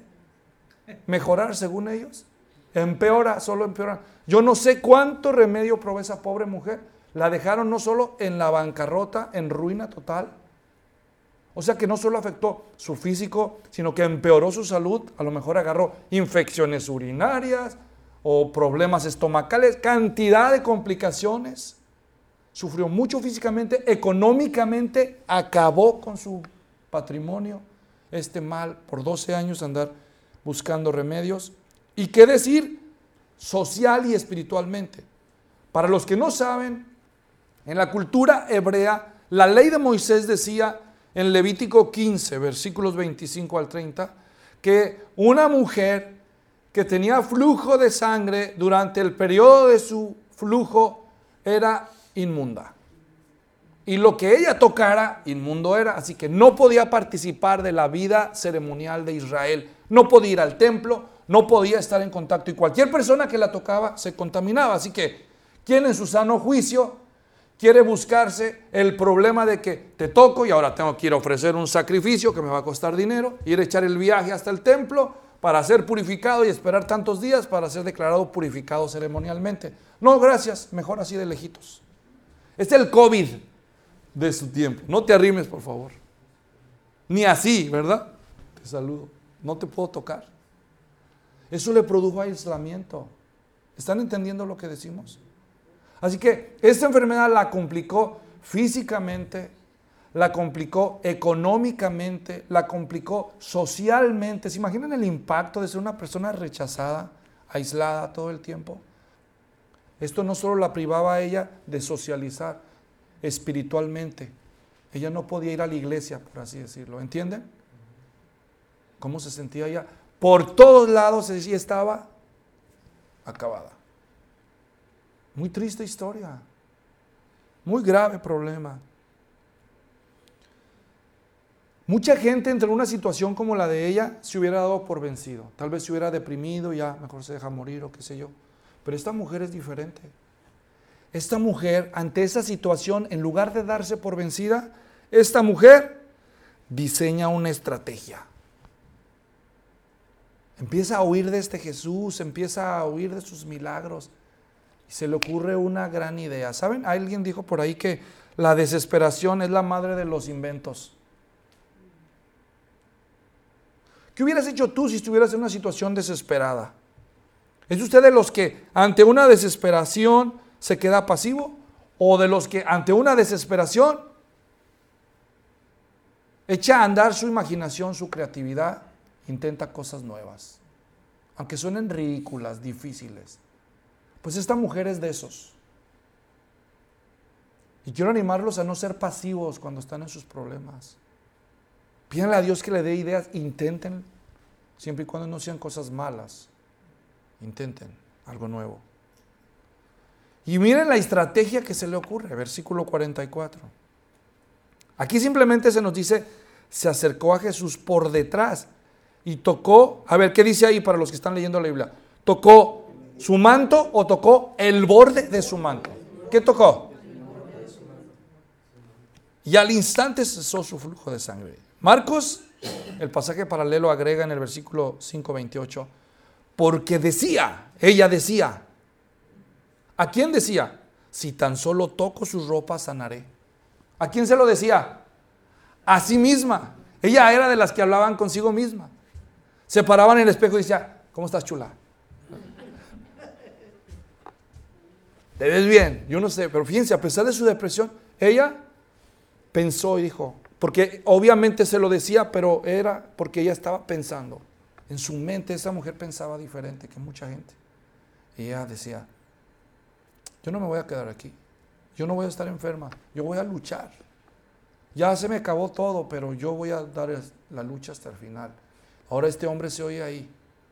mejorar según ellos. Empeora, solo empeora. Yo no sé cuánto remedio probó esa pobre mujer. La dejaron no solo en la bancarrota, en ruina total. O sea que no solo afectó su físico, sino que empeoró su salud. A lo mejor agarró infecciones urinarias o problemas estomacales, cantidad de complicaciones. Sufrió mucho físicamente, económicamente acabó con su patrimonio. Este mal, por doce años andar buscando remedios. ¿Y qué decir? Social y espiritualmente. Para los que no saben, en la cultura hebrea, la ley de Moisés decía en Levítico quince, versículos veinticinco al treinta, que una mujer que tenía flujo de sangre durante el periodo de su flujo era inmunda. Y lo que ella tocara, inmundo era. Así que no podía participar de la vida ceremonial de Israel. No podía ir al templo, no podía estar en contacto. Y cualquier persona que la tocaba se contaminaba. Así que, ¿quién en su sano juicio quiere buscarse el problema de que te toco y ahora tengo que ir a ofrecer un sacrificio que me va a costar dinero, ir a echar el viaje hasta el templo para ser purificado y esperar tantos días para ser declarado purificado ceremonialmente? No, gracias, mejor así de lejitos. Este es el COVID de su tiempo. No te arrimes, por favor. Ni así, ¿verdad? Te saludo. No te puedo tocar. Eso le produjo aislamiento. ¿Están entendiendo lo que decimos? Así que esta enfermedad la complicó físicamente, la complicó económicamente, la complicó socialmente. ¿Se imaginan el impacto de ser una persona rechazada, aislada todo el tiempo? Esto no solo la privaba a ella de socializar espiritualmente. Ella no podía ir a la iglesia, por así decirlo. ¿Entienden? ¿Cómo se sentía ella? Por todos lados ella estaba acabada. Muy triste historia. Muy grave problema. Mucha gente entre una situación como la de ella se hubiera dado por vencido. Tal vez se hubiera deprimido, ya mejor se deja morir o qué sé yo. Pero esta mujer es diferente. Esta mujer, ante esa situación, en lugar de darse por vencida, esta mujer diseña una estrategia. Empieza a huir de este Jesús, empieza a huir de sus milagros. Y se le ocurre una gran idea. ¿Saben? Alguien dijo por ahí que la desesperación es la madre de los inventos. ¿Qué hubieras hecho tú si estuvieras en una situación desesperada? ¿Es usted de los que ante una desesperación se queda pasivo? ¿O de los que ante una desesperación echa a andar su imaginación, su creatividad, intenta cosas nuevas? Aunque suenen ridículas, difíciles. Pues esta mujer es de esos. Y quiero animarlos a no ser pasivos cuando están en sus problemas. Pídanle a Dios que le dé ideas, intenten, siempre y cuando no sean cosas malas. Intenten algo nuevo. Y miren la estrategia que se le ocurre, versículo cuarenta y cuatro. Aquí simplemente se nos dice, se acercó a Jesús por detrás y tocó, a ver, ¿qué dice ahí para los que están leyendo la Biblia? ¿Tocó su manto o tocó el borde de su manto? ¿Qué tocó? Y al instante cesó su flujo de sangre. Marcos, el pasaje paralelo agrega en el versículo cinco veintiocho, porque decía, ella decía, ¿a quién decía? Si tan solo toco sus ropas sanaré. ¿A quién se lo decía? A sí misma. Ella era de las que hablaban consigo misma. Se paraban en el espejo y decía, ¿cómo estás, chula? ¿Te ves bien? Yo no sé, pero fíjense, a pesar de su depresión, ella pensó y dijo, porque obviamente se lo decía, pero era porque ella estaba pensando. En su mente esa mujer pensaba diferente que mucha gente. Y ella decía, yo no me voy a quedar aquí, yo no voy a estar enferma, yo voy a luchar. Ya se me acabó todo, pero yo voy a dar la lucha hasta el final. Ahora este hombre se oye ahí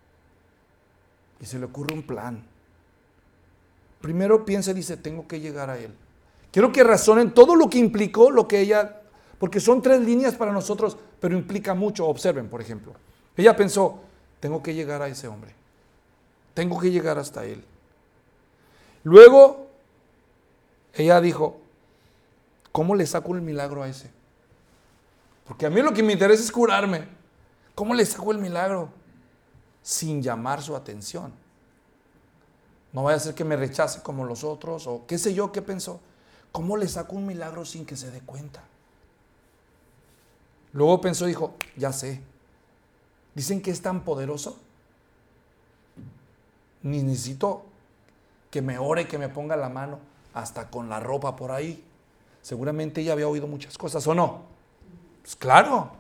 y se le ocurre un plan. Primero piensa y dice, tengo que llegar a él. Quiero que razonen todo lo que implicó lo que ella, porque son tres líneas para nosotros, pero implica mucho. Observen, por ejemplo. Ella pensó, tengo que llegar a ese hombre. Tengo que llegar hasta él. Luego, ella dijo, ¿cómo le saco el milagro a ese? Porque a mí lo que me interesa es curarme. ¿Cómo le saco el milagro? Sin llamar su atención. No vaya a ser que me rechace como los otros, o qué sé yo, qué pensó. ¿Cómo le saco un milagro sin que se dé cuenta? Luego pensó y dijo, ya sé. Dicen que es tan poderoso. Ni necesito que me ore, que me ponga la mano, hasta con la ropa por ahí. Seguramente ella había oído muchas cosas, ¿o no? Pues claro.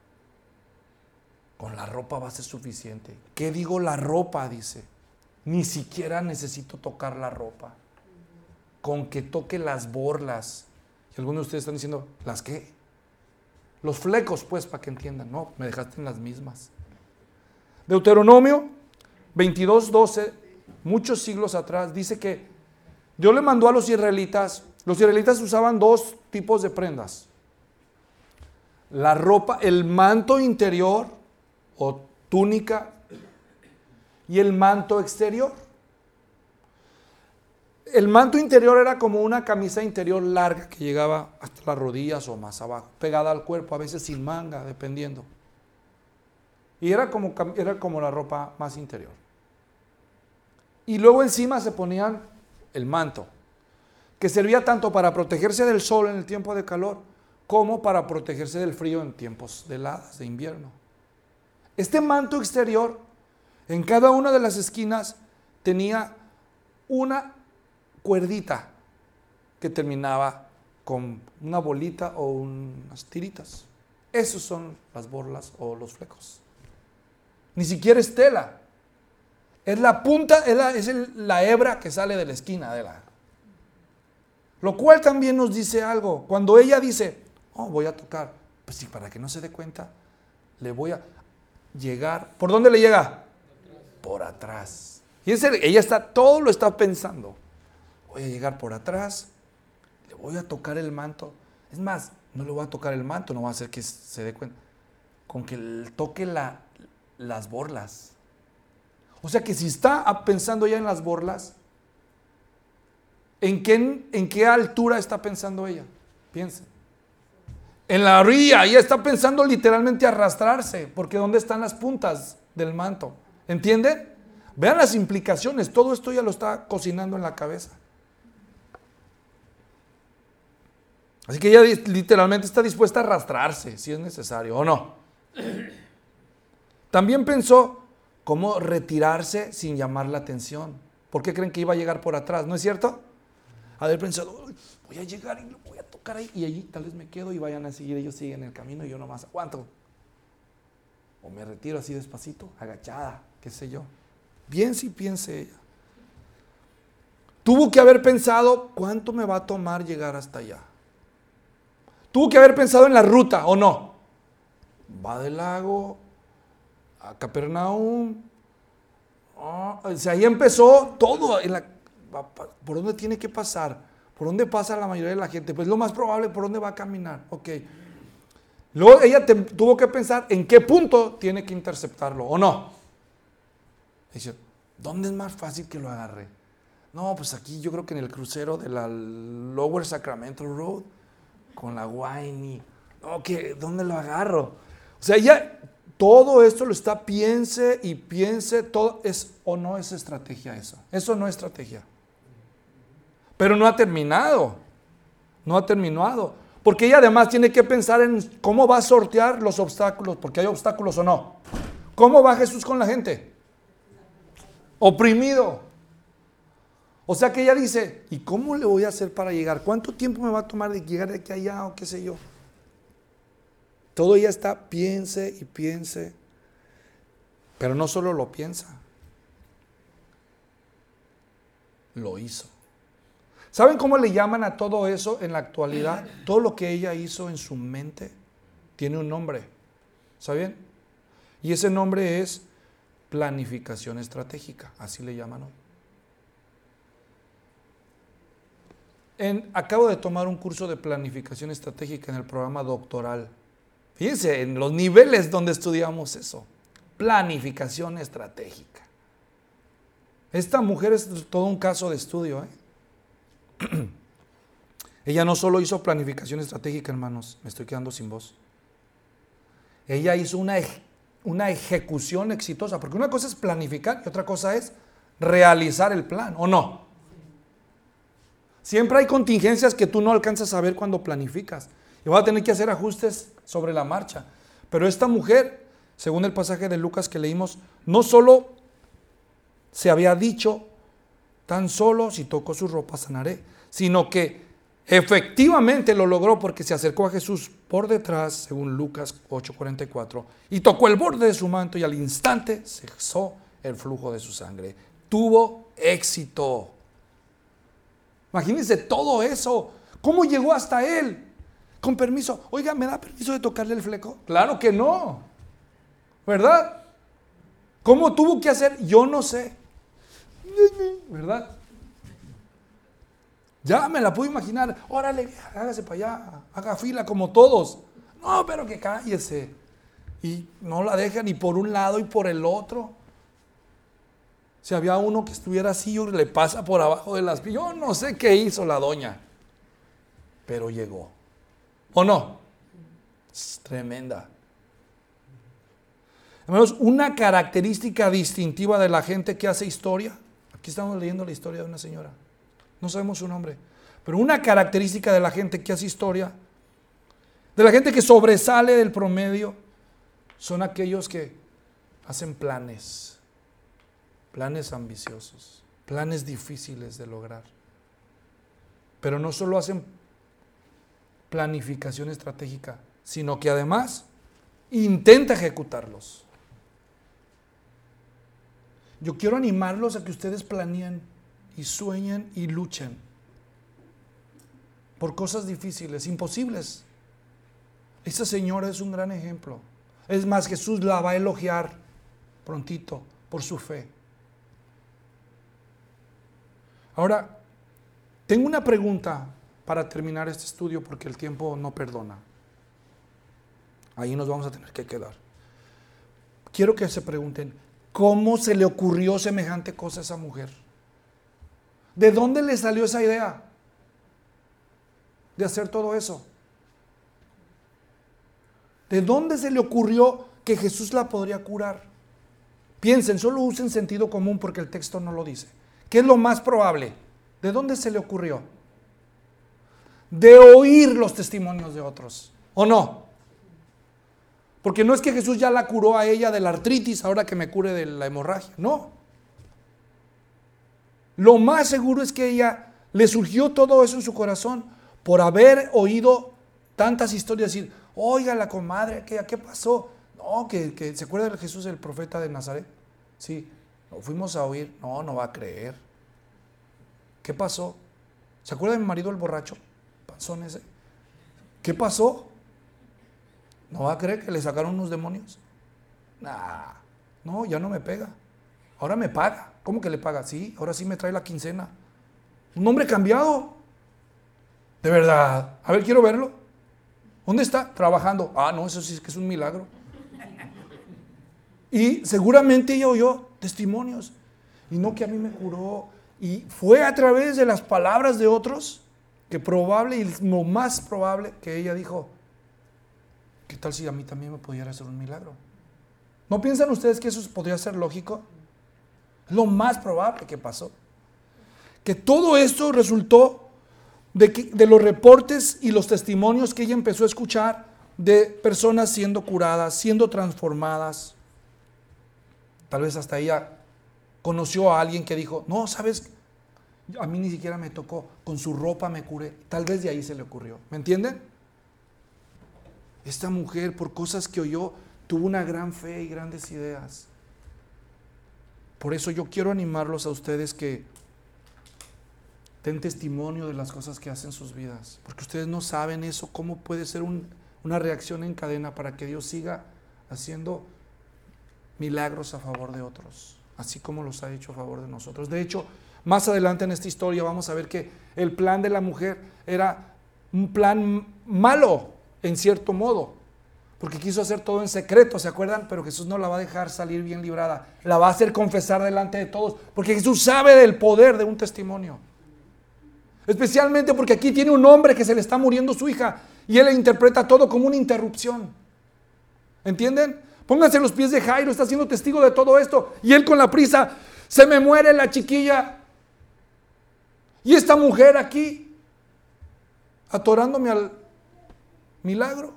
Con la ropa va a ser suficiente. ¿Qué digo la ropa? Dice. Ni siquiera necesito tocar la ropa. Con que toque las borlas. Y algunos de ustedes están diciendo, ¿las qué? Los flecos, pues, para que entiendan. No, me dejaste en las mismas. Deuteronomio veintidós doce, muchos siglos atrás, dice que Dios le mandó a los israelitas, los israelitas usaban dos tipos de prendas. La ropa, el manto interior o túnica y el manto exterior. El manto interior era como una camisa interior larga que llegaba hasta las rodillas o más abajo, pegada al cuerpo, a veces sin manga, dependiendo. Y era como, era como la ropa más interior. Y luego encima se ponían el manto, que servía tanto para protegerse del sol en el tiempo de calor, como para protegerse del frío en tiempos de heladas, de invierno. Este manto exterior, en cada una de las esquinas, tenía una cuerdita que terminaba con una bolita o unas tiritas. Esos son las borlas o los flecos. Ni siquiera es tela. Es la punta, es la, es el, la hebra que sale de la esquina de la. Lo cual también nos dice algo. Cuando ella dice, oh, voy a tocar, pues sí, para que no se dé cuenta, le voy a llegar. ¿Por dónde le llega? Por atrás. Y ese, ella está, todo lo está pensando. Voy a llegar por atrás, le voy a tocar el manto. Es más, no le voy a tocar el manto, no va a hacer que se dé cuenta. Con que le toque la, las borlas. O sea que si está pensando ya en las borlas, ¿en qué, en qué altura está pensando ella? Piensen. En la orilla, ella está pensando literalmente arrastrarse, porque ¿dónde están las puntas del manto? ¿Entienden? Vean las implicaciones, todo esto ya lo está cocinando en la cabeza. Así que ella literalmente está dispuesta a arrastrarse, si es necesario, ¿o no? También pensó cómo retirarse sin llamar la atención. ¿Por qué creen que iba a llegar por atrás? ¿No es cierto? Haber pensado, voy a llegar y lo voy a tocar ahí, y allí tal vez me quedo y vayan a seguir, ellos siguen el camino y yo nomás aguanto. O me retiro así despacito, agachada, qué sé yo. Bien si piense ella. Tuvo que haber pensado cuánto me va a tomar llegar hasta allá. Tuvo que haber pensado en la ruta, ¿o no? Va del lago a Capernaum. Oh, o sea, ahí empezó todo. En la, ¿por dónde tiene que pasar? ¿Por dónde pasa la mayoría de la gente? Pues lo más probable, ¿por dónde va a caminar? Ok. Luego ella te, tuvo que pensar en qué punto tiene que interceptarlo, ¿o no? Dice, ¿dónde es más fácil que lo agarre? No, pues aquí yo creo que en el crucero de la Lower Sacramento Road con la Guayni. No, ¿qué? ¿Dónde lo agarro? O sea, ella, todo esto lo está, piense y piense, todo es, o no es estrategia eso. Eso no es estrategia. Pero no ha terminado. No ha terminado. Porque ella además tiene que pensar en cómo va a sortear los obstáculos, porque hay obstáculos o no. ¿Cómo va Jesús con la gente? Oprimido. O sea que ella dice, ¿y cómo le voy a hacer para llegar? ¿Cuánto tiempo me va a tomar de llegar de aquí a allá o qué sé yo? Todo ella está, piense y piense. Pero no solo lo piensa, lo hizo. ¿Saben cómo le llaman a todo eso en la actualidad? Todo lo que ella hizo en su mente tiene un nombre. ¿Saben? Y ese nombre es planificación estratégica. Así le llaman hoy. En, acabo de tomar un curso de planificación estratégica en el programa doctoral. Fíjense, en los niveles donde estudiamos eso. Planificación estratégica. Esta mujer es todo un caso de estudio, ¿eh? Ella no solo hizo planificación estratégica, hermanos, me estoy quedando sin voz. Ella hizo una, una ejecución exitosa, porque una cosa es planificar y otra cosa es realizar el plan, ¿o no? Siempre hay contingencias que tú no alcanzas a ver cuando planificas y vas a tener que hacer ajustes sobre la marcha. Pero esta mujer, según el pasaje de Lucas que leímos, no solo se había dicho, tan solo si toco su ropa sanaré, sino que efectivamente lo logró porque se acercó a Jesús por detrás, según Lucas ocho cuarenta y cuatro, y tocó el borde de su manto y al instante cesó el flujo de su sangre. Tuvo éxito. Imagínense todo eso. ¿Cómo llegó hasta él? Con permiso. Oiga, ¿me da permiso de tocarle el fleco? Claro que no. ¿Verdad? ¿Cómo tuvo que hacer? Yo no sé. ¿Verdad? Ya me la puedo imaginar. Órale, hágase para allá. Haga fila como todos. No, pero que cállese. Y no la deja ni por un lado y por el otro. Si había uno que estuviera así, le pasa por abajo de las piernas. Yo no sé qué hizo la doña, pero llegó. ¿O no? Es tremenda. Hermanos, una característica distintiva de la gente que hace historia. Aquí estamos leyendo la historia de una señora. No sabemos su nombre. Pero una característica de la gente que hace historia, de la gente que sobresale del promedio, son aquellos que hacen planes. Planes ambiciosos, planes difíciles de lograr. Pero no solo hacen planificación estratégica, sino que además intenta ejecutarlos. Yo quiero animarlos a que ustedes planeen y sueñen y luchen por cosas difíciles, imposibles. Esta señora es un gran ejemplo. Es más, Jesús la va a elogiar prontito por su fe. Ahora, tengo una pregunta para terminar este estudio porque el tiempo no perdona. Ahí nos vamos a tener que quedar. Quiero que se pregunten, ¿cómo se le ocurrió semejante cosa a esa mujer? ¿De dónde le salió esa idea de hacer todo eso? ¿De dónde se le ocurrió que Jesús la podría curar? Piensen, solo usen sentido común porque el texto no lo dice. ¿Qué es lo más probable? ¿De dónde se le ocurrió? De oír los testimonios de otros, ¿o no? Porque no es que Jesús ya la curó a ella de la artritis, ahora que me cure de la hemorragia, no. Lo más seguro es que ella le surgió todo eso en su corazón por haber oído tantas historias, decir, oiga la comadre, ¿qué, qué pasó? No, que, que ¿se acuerda de Jesús, el profeta de Nazaret? Sí, lo fuimos a oír, no, no va a creer. ¿Qué pasó? ¿Se acuerda de mi marido el borracho? Panzón ese. ¿Qué pasó? ¿No va a creer que le sacaron unos demonios? Nah, no, ya no me pega. Ahora me paga. ¿Cómo que le paga? Sí, ahora sí me trae la quincena. Un hombre cambiado. De verdad. A ver, quiero verlo. ¿Dónde está? Trabajando. Ah, no, eso sí es que es un milagro. Y seguramente ella oyó testimonios. Y no que a mí me curó. Y fue a través de las palabras de otros que probable, y lo más probable, que ella dijo, ¿qué tal si a mí también me pudiera hacer un milagro? ¿No piensan ustedes que eso podría ser lógico? Es lo más probable que pasó. Que todo esto resultó de, que, de los reportes y los testimonios que ella empezó a escuchar de personas siendo curadas, siendo transformadas. Tal vez hasta ella conoció a alguien que dijo, no, ¿sabes? A mí ni siquiera me tocó, con su ropa me curé. Tal vez de ahí se le ocurrió. ¿Me entienden? Esta mujer, por cosas que oyó, tuvo una gran fe y grandes ideas. Por eso yo quiero animarlos a ustedes que den testimonio de las cosas que hacen sus vidas. Porque ustedes no saben eso, cómo puede ser un, una reacción en cadena para que Dios siga haciendo milagros a favor de otros, así como los ha hecho a favor de nosotros. De hecho, más adelante en esta historia vamos a ver que el plan de la mujer era un plan malo, en cierto modo, porque quiso hacer todo en secreto, ¿se acuerdan? Pero Jesús no la va a dejar salir bien librada, la va a hacer confesar delante de todos, porque Jesús sabe del poder de un testimonio. Especialmente porque aquí tiene un hombre que se le está muriendo su hija y él interpreta todo como una interrupción. ¿Entienden? Pónganse los pies de Jairo, está siendo testigo de todo esto y él con la prisa, se me muere la chiquilla. Y esta mujer aquí, atorándome al milagro.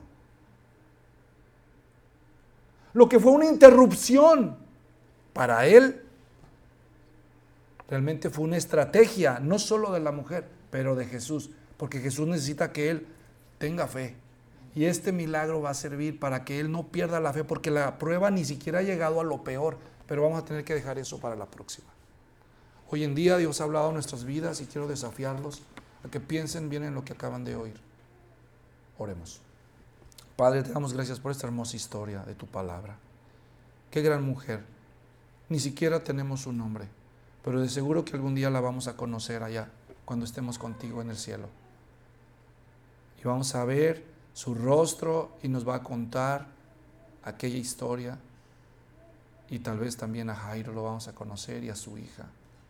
Lo que fue una interrupción para él, realmente fue una estrategia, no solo de la mujer, pero de Jesús, porque Jesús necesita que él tenga fe. Y este milagro va a servir para que él no pierda la fe, porque la prueba ni siquiera ha llegado a lo peor, pero vamos a tener que dejar eso para la próxima. Hoy en día Dios ha hablado en nuestras vidas y quiero desafiarlos a que piensen bien en lo que acaban de oír. Oremos. Padre, te damos gracias por esta hermosa historia de tu palabra. Qué gran mujer. Ni siquiera tenemos su nombre, pero de seguro que algún día la vamos a conocer allá, cuando estemos contigo en el cielo. Y vamos a ver su rostro y nos va a contar aquella historia. Y tal vez también a Jairo lo vamos a conocer y a su hija.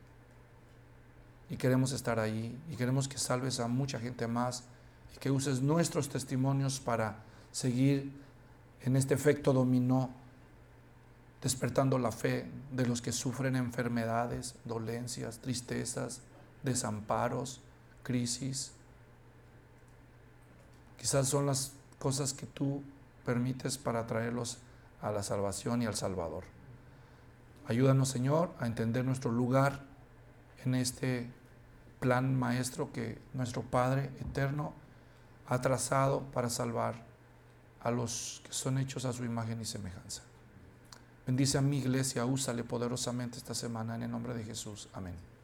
Y queremos estar ahí y queremos que salves a mucha gente más y que uses nuestros testimonios para seguir en este efecto dominó, despertando la fe de los que sufren enfermedades, dolencias, tristezas, desamparos, crisis. Quizás son las cosas que tú permites para traerlos a la salvación y al Salvador. Ayúdanos, Señor, a entender nuestro lugar en este plan maestro que nuestro Padre eterno ha trazado para salvar a los que son hechos a su imagen y semejanza. Bendice a mi iglesia, úsale poderosamente esta semana en el nombre de Jesús. Amén.